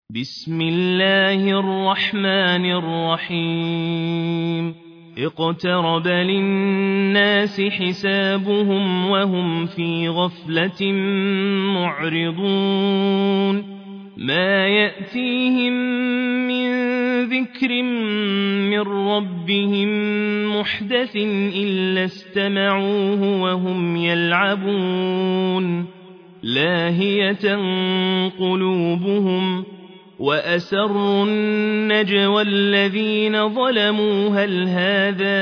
بسم الله الرحمن الرحيم اقترب للناس حسابهم وهم في غفلة معرضون ما يأتيهم من ذكر من ربهم محدث إلا استمعوه وهم يلعبون لاهية قلوبهم وأسروا النجوى الذين ظلموا هل هذا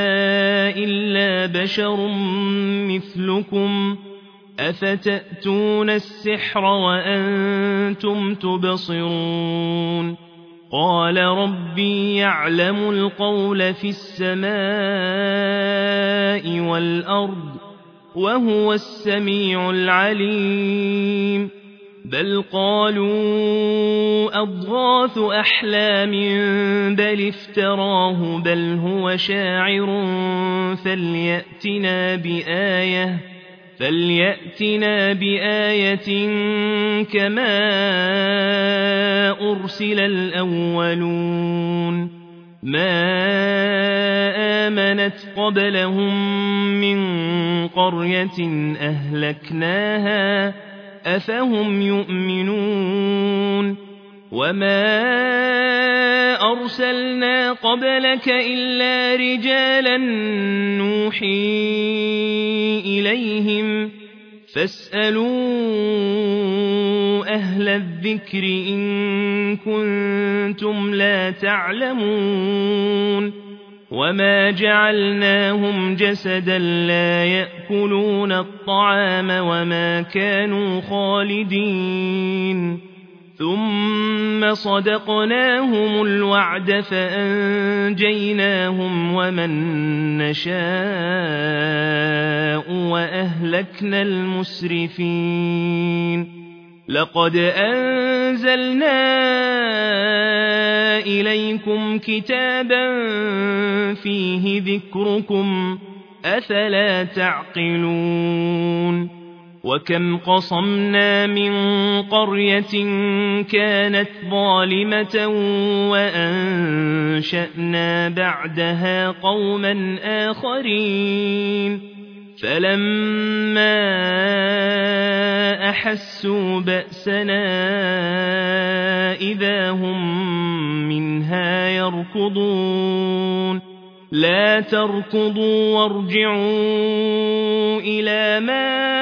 إلا بشر مثلكم أفتأتون السحر وأنتم تبصرون قال ربي يعلم القول في السماء والأرض وهو السميع العليم بل قالوا أضغاث أحلام بل افتراه بل هو شاعر فليأتنا بآية كما أرسل الأولون ما آمنت قبلهم من قرية أهلكناها أفهم يؤمنون وما أرسلنا قبلك إلا رجالا نوحي إليهم فاسألوا أهل الذكر إن كنتم لا تعلمون وما جعلناهم جسدا لا يأكلون الطعام وما كانوا خالدين ثم صدقناهم الوعد فأنجيناهم ومن نشاء وأهلكنا المسرفين لقد أنزلنا إليكم كتابا فيه ذكركم أفلا تعقلون وكم قصمنا من قرية كانت ظالمة وأنشأنا بعدها قوما آخرين فلما أحسوا بأسنا إذا هم منها يركضون لا تركضوا وارجعوا إلى ما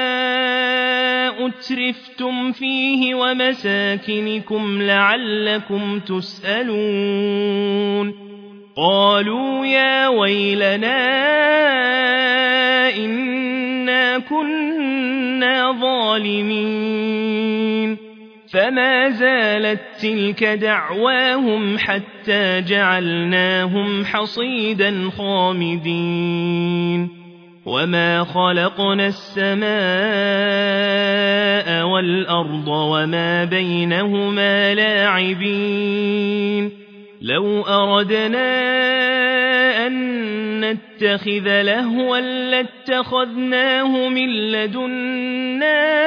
أترفتم فيه ومساكنكم لعلكم تسألون قالوا يا ويلنا إنا كنا ظالمين فما زالت تلك دعواهم حتى جعلناهم حصيدا خامدين وما خلقنا السماء والأرض وما بينهما لاعبين لو أردنا أن نتخذ لهوا لاتخذناه من لدنا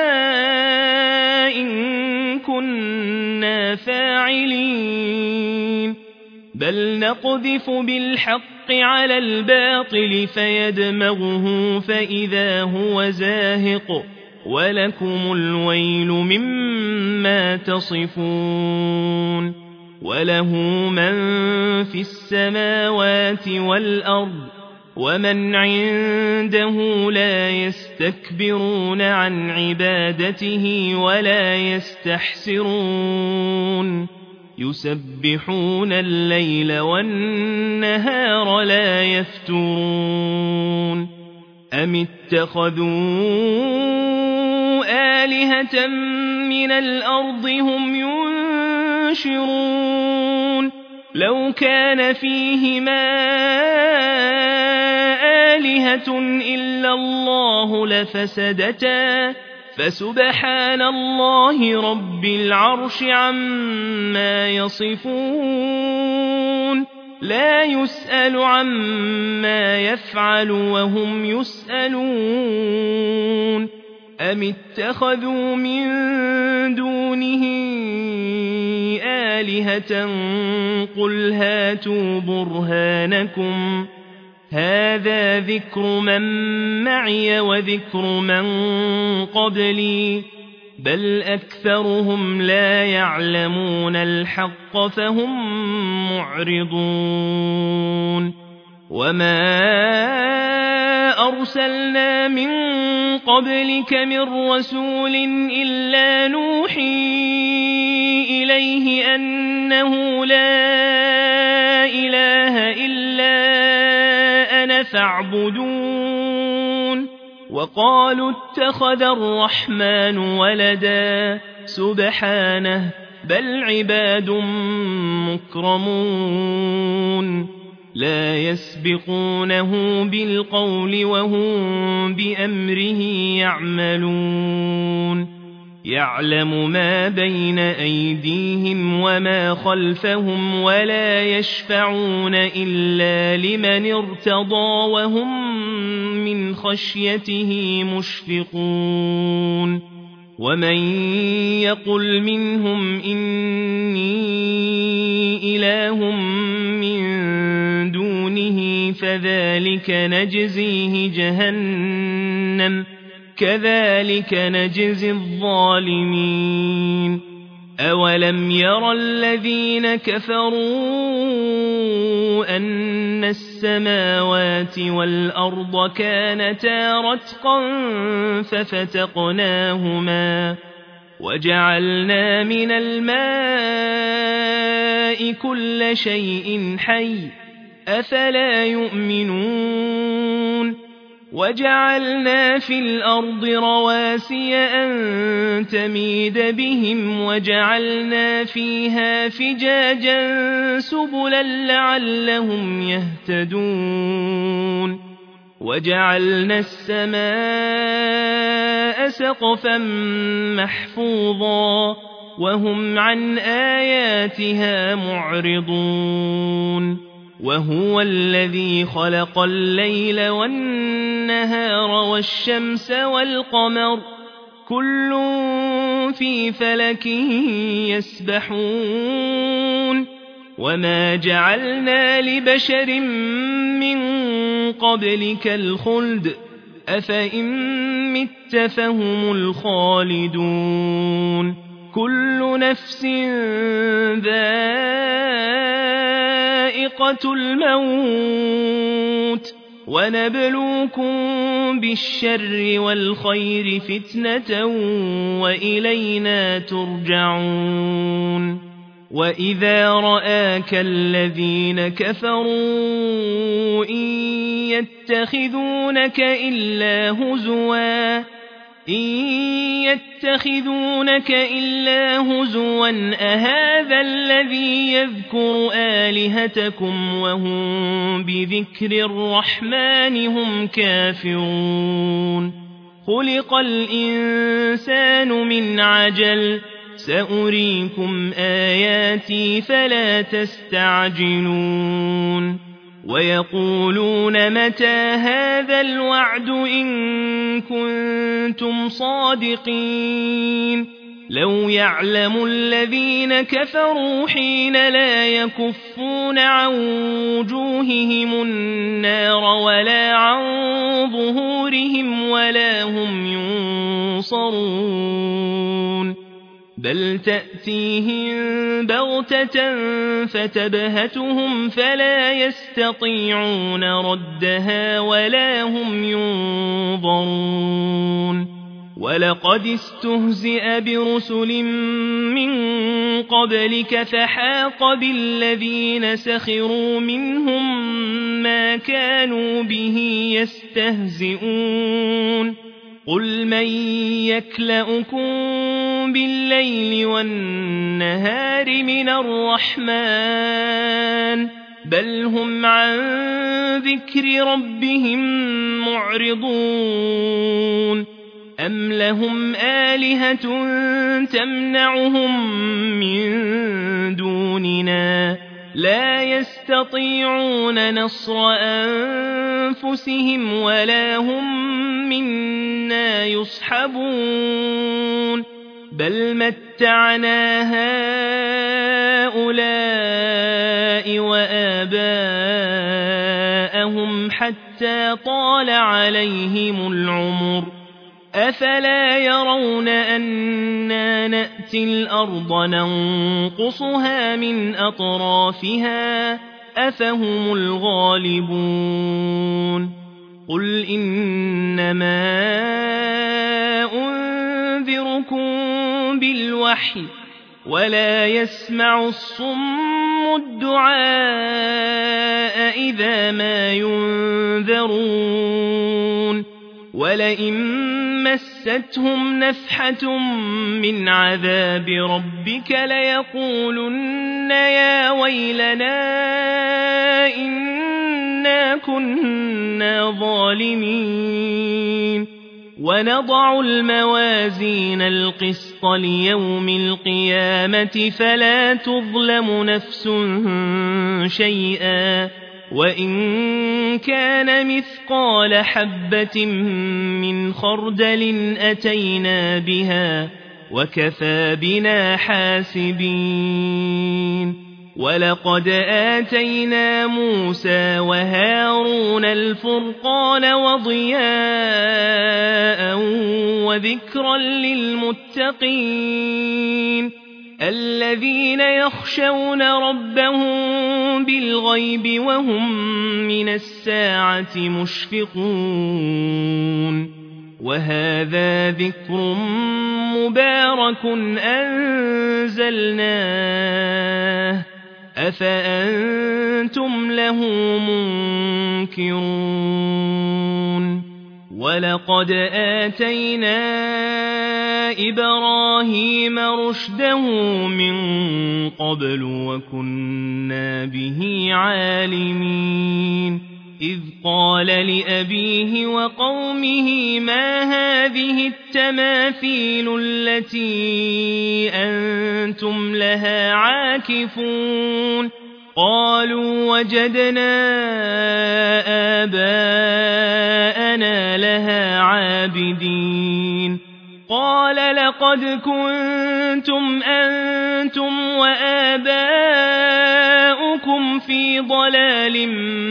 إن كنا فاعلين بل نقذف بالحق على الباطل فيدمغه فإذا هو زاهق ولكم الويل مما تصفون وله من في السماوات والأرض ومن عنده لا يستكبرون عن عبادته ولا يستحسرون يسبحون الليل والنهار لا يفترون أم اتخذوا آلهة من الأرض هم ينشرون لو كان فيهما آلهة إلا الله لفسدتا فسبحان الله رب العرش عما يصفون لا يسأل عما يفعل وهم يسألون أم اتخذوا من دونه آلهة قل هاتوا برهانكم هذا ذكر من معي وذكر من قبلي بل أكثرهم لا يعلمون الحق فهم معرضون وما أرسلنا من قبلك من رسول إلا نوحي إليه أنه لا إله إلا أنا فاعبدون وقالوا اتخذ الرحمن ولدا سبحانه بل عباد مكرمون لا يسبقونه بالقول وهم بأمره يعملون يعلم ما بين أيديهم وما خلفهم ولا يشفعون إلا لمن ارتضى وهم من خشيته مشفقون ومن يقل منهم إني إله من دونه فذلك نجزيه جهنم كذلك نجزي الظالمين أولم يرى الذين كفروا أن السماوات والأرض كانتا رتقا ففتقناهما وجعلنا من الماء كل شيء حي أفلا يؤمنون وجعلنا في الأرض رواسي أن تميد بهم وجعلنا فيها فجاجا سبلا لعلهم يهتدون وجعلنا السماء سقفا محفوظا وهم عن آياتها معرضون وهو الذي خلق الليل والنهار والشمس والقمر كل في فلك يسبحون وما جعلنا لبشر من قبلك الخلد أفإن مت فهم الخالدون كل نفس ذائقة الموت ونبلوكم بالشر والخير فتنة وإلينا ترجعون وإذا رآك الذين كفروا إن يتخذونك إلا هزوا أهذا الذي يذكر آلهتكم وهم بذكر الرحمن هم كافرون خلق الإنسان من عجل سأريكم آياتي فلا تستعجلون ويقولون متى هذا الوعد إن كنتم صادقين لو يعلم الذين كفروا حين لا يكفون عن وجوههم النار ولا عن ظهورهم ولا هم ينصرون بل تأتيهم بغتة فتبهتهم فلا يستطيعون ردها ولا هم ينظرون ولقد استهزئ برسل من قبلك فحاق بالذين سخروا منهم ما كانوا به يستهزئون قل من يكلؤكم بالليل والنهار من الرحمن بل هم عن ذكر ربهم معرضون أم لهم آلهة تمنعهم من دوننا لا يستطيعون نصر أنفسهم ولا هم منا يصحبون بل متعنا حتى طال عليهم العمر أفلا يرون أنا نأتي الأرض ننقصها من أطرافها أفهم الغالبون قل إنما أنذركم بالوحي ولا يسمع الصم الدعاء إذا ما ينذرون ولئن مستهم نفحة من عذاب ربك ليقولن يا ويلنا إنا كنا ظالمين ونضع الموازين القسط ليوم القيامة فلا تظلم نفس شيئا وإن كان مثقال حبة من خردل أتينا بها وكفى بنا حاسبين ولقد آتينا موسى وهارون الفرقان وضياء وذكرا للمتقين الذين يخشون ربهم بالغيب وهم من الساعة مشفقون وهذا ذكر مبارك أنزلناه أفأنتم له منكرون ولقد آتينا إبراهيم رشده من قبل وكنا به عالمين إذ قال لأبيه وقومه ما هذه التماثيل التي أنتم لها عاكفون قالوا وجدنا آباءنا لها عابدين قال لقد كنتم أنتم وآباؤكم في ضلال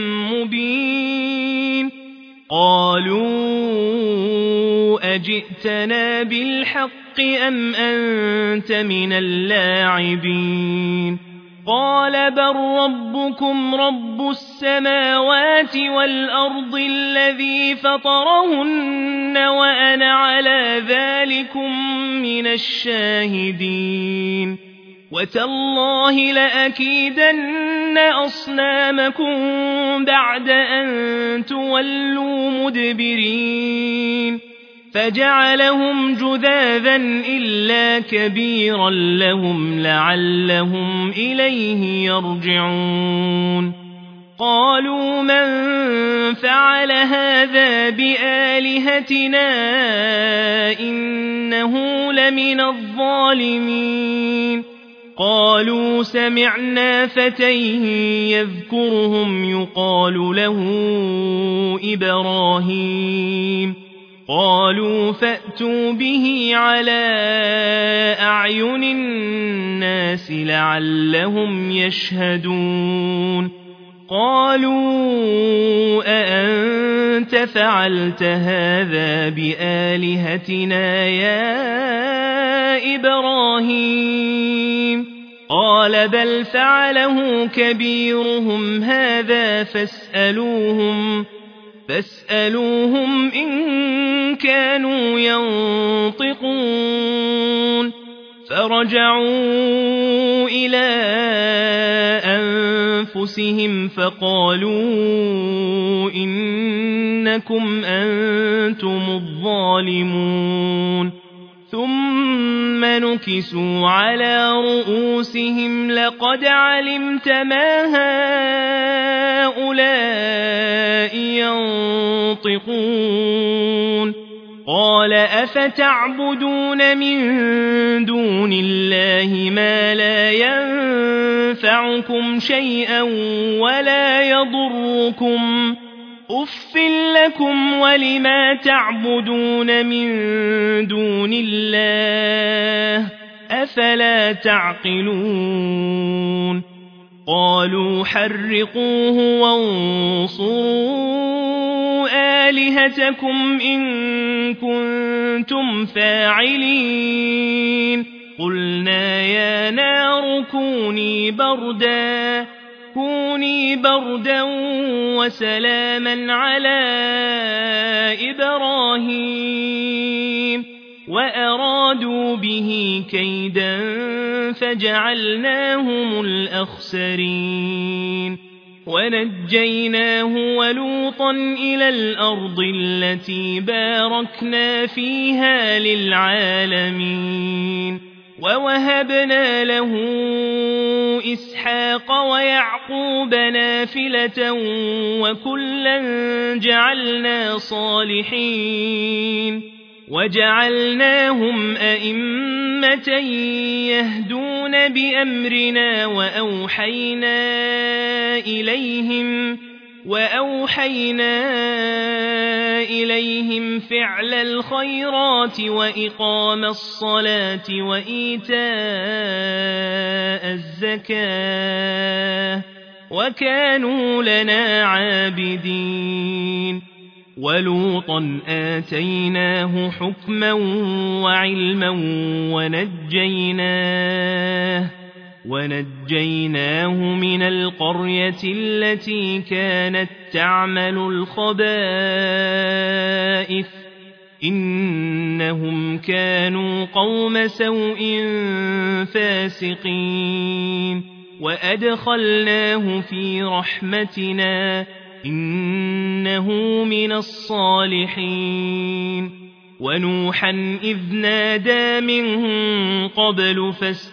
مبين قالوا أجئتنا بالحق أم أنت من اللاعبين قال بل ربكم رب السماوات والأرض الذي فطرهن وأنا على ذلكم من الشاهدين وتالله لأكيدن أصنامكم بعد أن تولوا مدبرين فجعلهم جذاذا إلا كبيرا لهم لعلهم إليه يرجعون قالوا من فعل هذا بآلهتنا إنه لمن الظالمين قالوا سمعنا فتى يذكرهم يقال له إبراهيم قالوا فأتوا به على أعين الناس لعلهم يشهدون قالوا أأنت فعلت هذا بآلهتنا يا إبراهيم قال بل فعله كبيرهم هذا فاسألوهم إن كانوا ينطقون فرجعوا إلى أنفسهم فقالوا إنكم أنتم الظالمون ثم نكسوا على رؤوسهم لقد علمت ما هؤلاء ينطقون قال أفتعبدون من دون الله ما لا ينفعكم شيئا ولا يضركم أف لكم ولما تعبدون من دون الله أفلا تعقلون قالوا حرقوه وانصروا آلهتكم إن كنتم فاعلين قلنا يا نار كوني بردا وسلاما على إبراهيم وأرادوا به كيدا فجعلناهم الأخسرين ونجيناه ولوطا إلى الأرض التي باركنا فيها للعالمين ووهبنا له إسحاق ويعقوب نافلة وكلا جعلنا صالحين وجعلناهم أئمة يهدون بأمرنا وأوحينا إليهم فعل الخيرات وإقام الصلاة وإيتاء الزكاة وكانوا لنا عابدين ولوطا آتيناه حكما وعلما ونجيناه من القرية التي كانت تعمل الخبائث إنهم كانوا قوم سوء فاسقين وأدخلناه في رحمتنا إنه من الصالحين ونوحا إذ نادى من قبل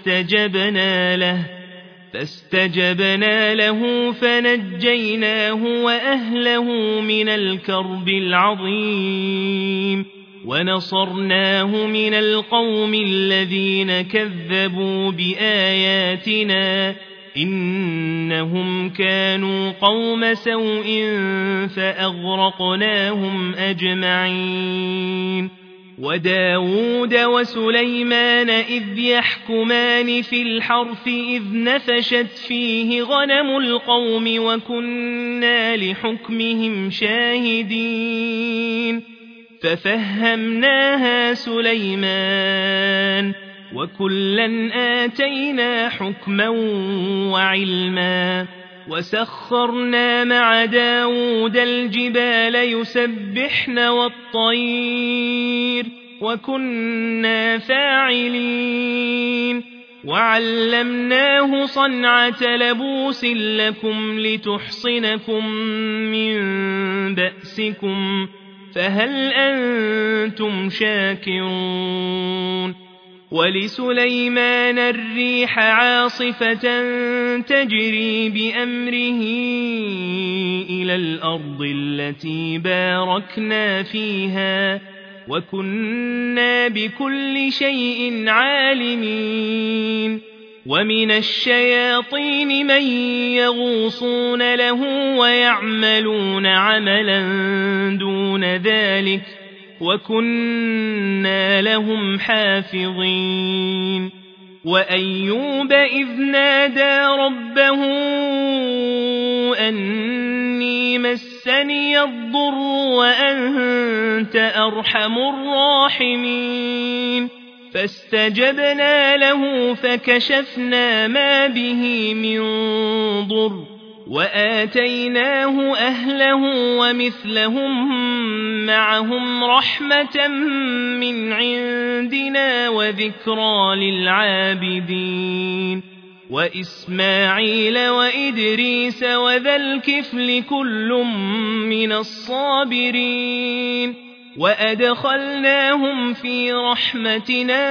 فاستجبنا له فنجيناه وأهله من الكرب العظيم ونصرناه من القوم الذين كذبوا بآياتنا إنهم كانوا قوم سوء فأغرقناهم أجمعين وداود وسليمان إذ يحكمان في الحرث إذ نفشت فيه غنم القوم وكنا لحكمهم شاهدين ففهمناها سليمان وكلا آتينا حكما وعلما وسخرنا مع داود الجبال يسبحن والطير وكنا فاعلين وعلمناه صنعة لبوس لكم لتحصنكم من بأسكم فهل أنتم شاكرون ولسليمان الريح عاصفة تجري بأمره إلى الأرض التي باركنا فيها وكنا بكل شيء عالمين ومن الشياطين من يغوصون له ويعملون عملا دون ذلك وكنا لهم حافظين وأيوب إذ نادى ربه أني مسني الضر وأنت أرحم الراحمين فاستجبنا له فكشفنا ما به من ضر وآتيناه أهله ومثلهم معهم رحمة من عندنا وذكرى للعابدين وإسماعيل وإدريس وذا الكفل كل من الصابرين وأدخلناهم في رحمتنا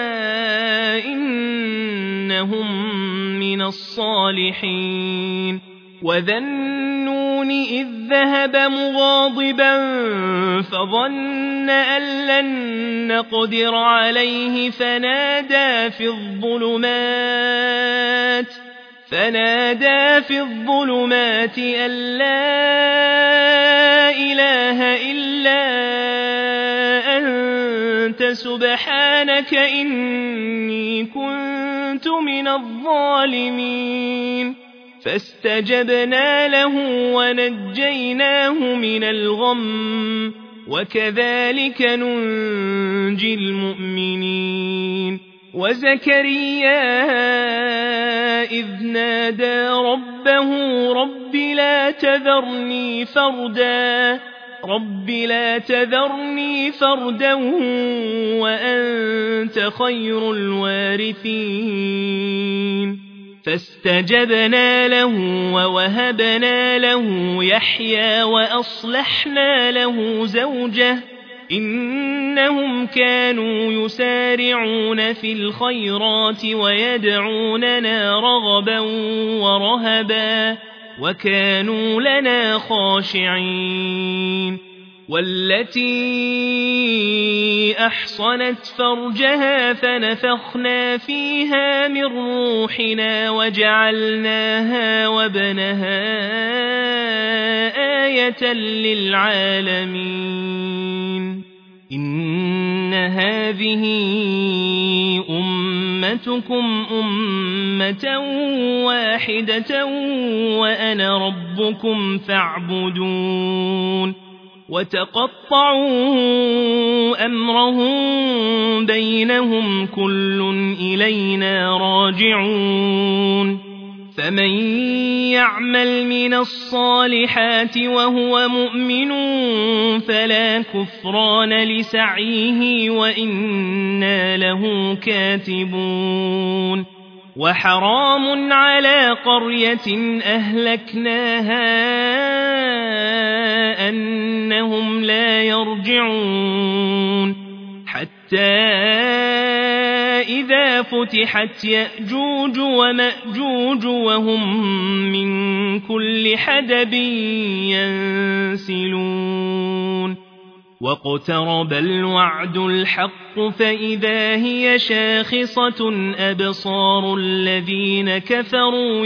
إنهم من الصالحين وذا النون إذ ذهب مغاضبا فظن أن لن نقدر عليه فنادى في الظلمات أن لا إله إلا أنت سبحانك إني كنت من الظالمين فاستجبنا له ونجيناه من الغم وكذلك ننجي المؤمنين وزكريا إذ نادى ربه رب لا تذرني فردا وأنت خير الوارثين فاستجبنا له ووهبنا له يحيى وأصلحنا له زوجه إنهم كانوا يسارعون في الخيرات ويدعوننا رغبا ورهبا وكانوا لنا خاشعين والتي أحصنت فرجها فنفخنا فيها من روحنا وجعلناها وابنها آية للعالمين إن هذه أمتكم أمة واحدة وأنا ربكم فاعبدون وتقطعوا أمرهم بينهم كل إلينا راجعون فمن يعمل من الصالحات وهو مؤمن فلا كفران لسعيه وإنا له كاتبون وحرام على قرية أهلكناها أنهم لا يرجعون حتى إذا فتحت يأجوج ومأجوج وهم من كل حدب ينسلون واقترب الوعد الحق فإذا هي شاخصة أبصار الذين كفروا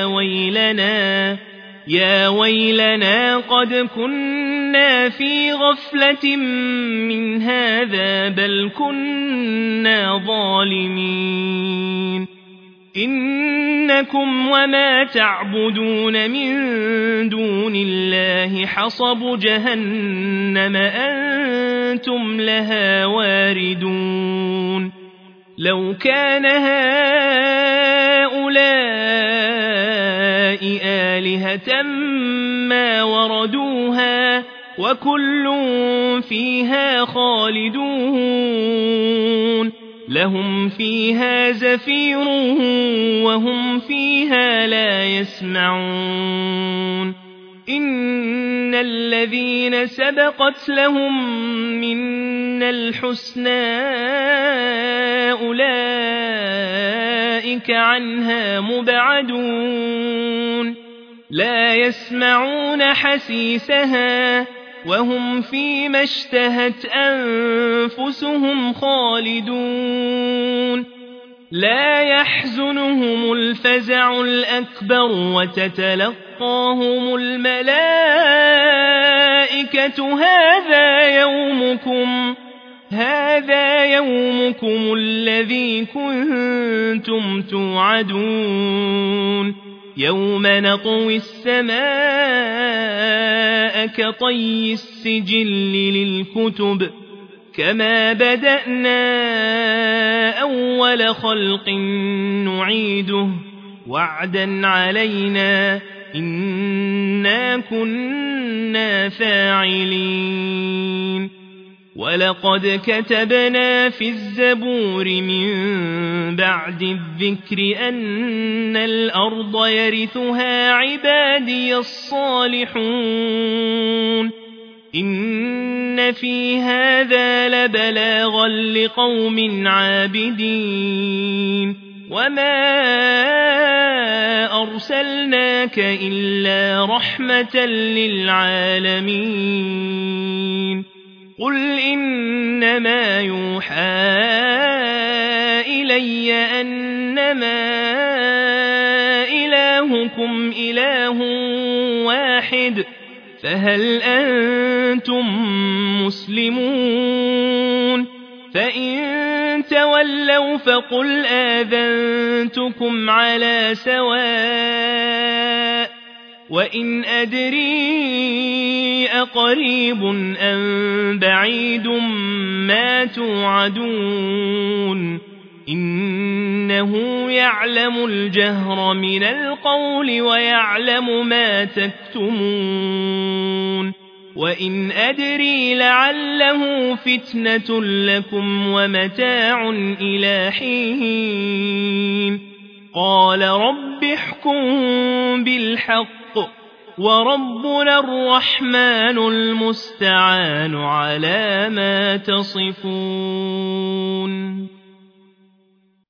يا ويلنا قد كنا في غفلة من هذا بل كنا ظالمين إنكم وما تعبدون من دون الله حصب جهنم أنتم لها واردون لو كان هؤلاء آلهة ما وردوها وكل فيها خالدون لهم فيها زفير وهم فيها لا يسمعون إن الذين سبقت لهم منا الحسنى أولئك عنها مبعدون لا يسمعون حسيسها وهم فيما اشتهت أنفسهم خالدون لا يحزنهم الفزع الأكبر وتتلقاهم الملائكة هذا يومكم الذي كنتم توعدون يوم نطوي السماء كطي السجل للكتب كما بدأنا أول خلق نعيده وعدا علينا إنا كنا فاعلين ولقد كتبنا في الزبور من بعد الذكر أن الأرض يرثها عبادي الصالحون إن في هذا لبلاغا لقوم عابدين وما أرسلناك إلا رحمة للعالمين قل إنما يوحى إلي أنما إلهكم إله واحد فهل أنتم مسلمون فإن تولوا فقل آذنتكم على سواء وإن أدري أقريب أم بعيد ما توعدون إنه يعلم الجهر من القول ويعلم ما تكتمون وإن أدري لعله فتنة لكم ومتاع إلى حين قال رب احكم بالحق وربنا الرحمن المستعان على ما تصفون.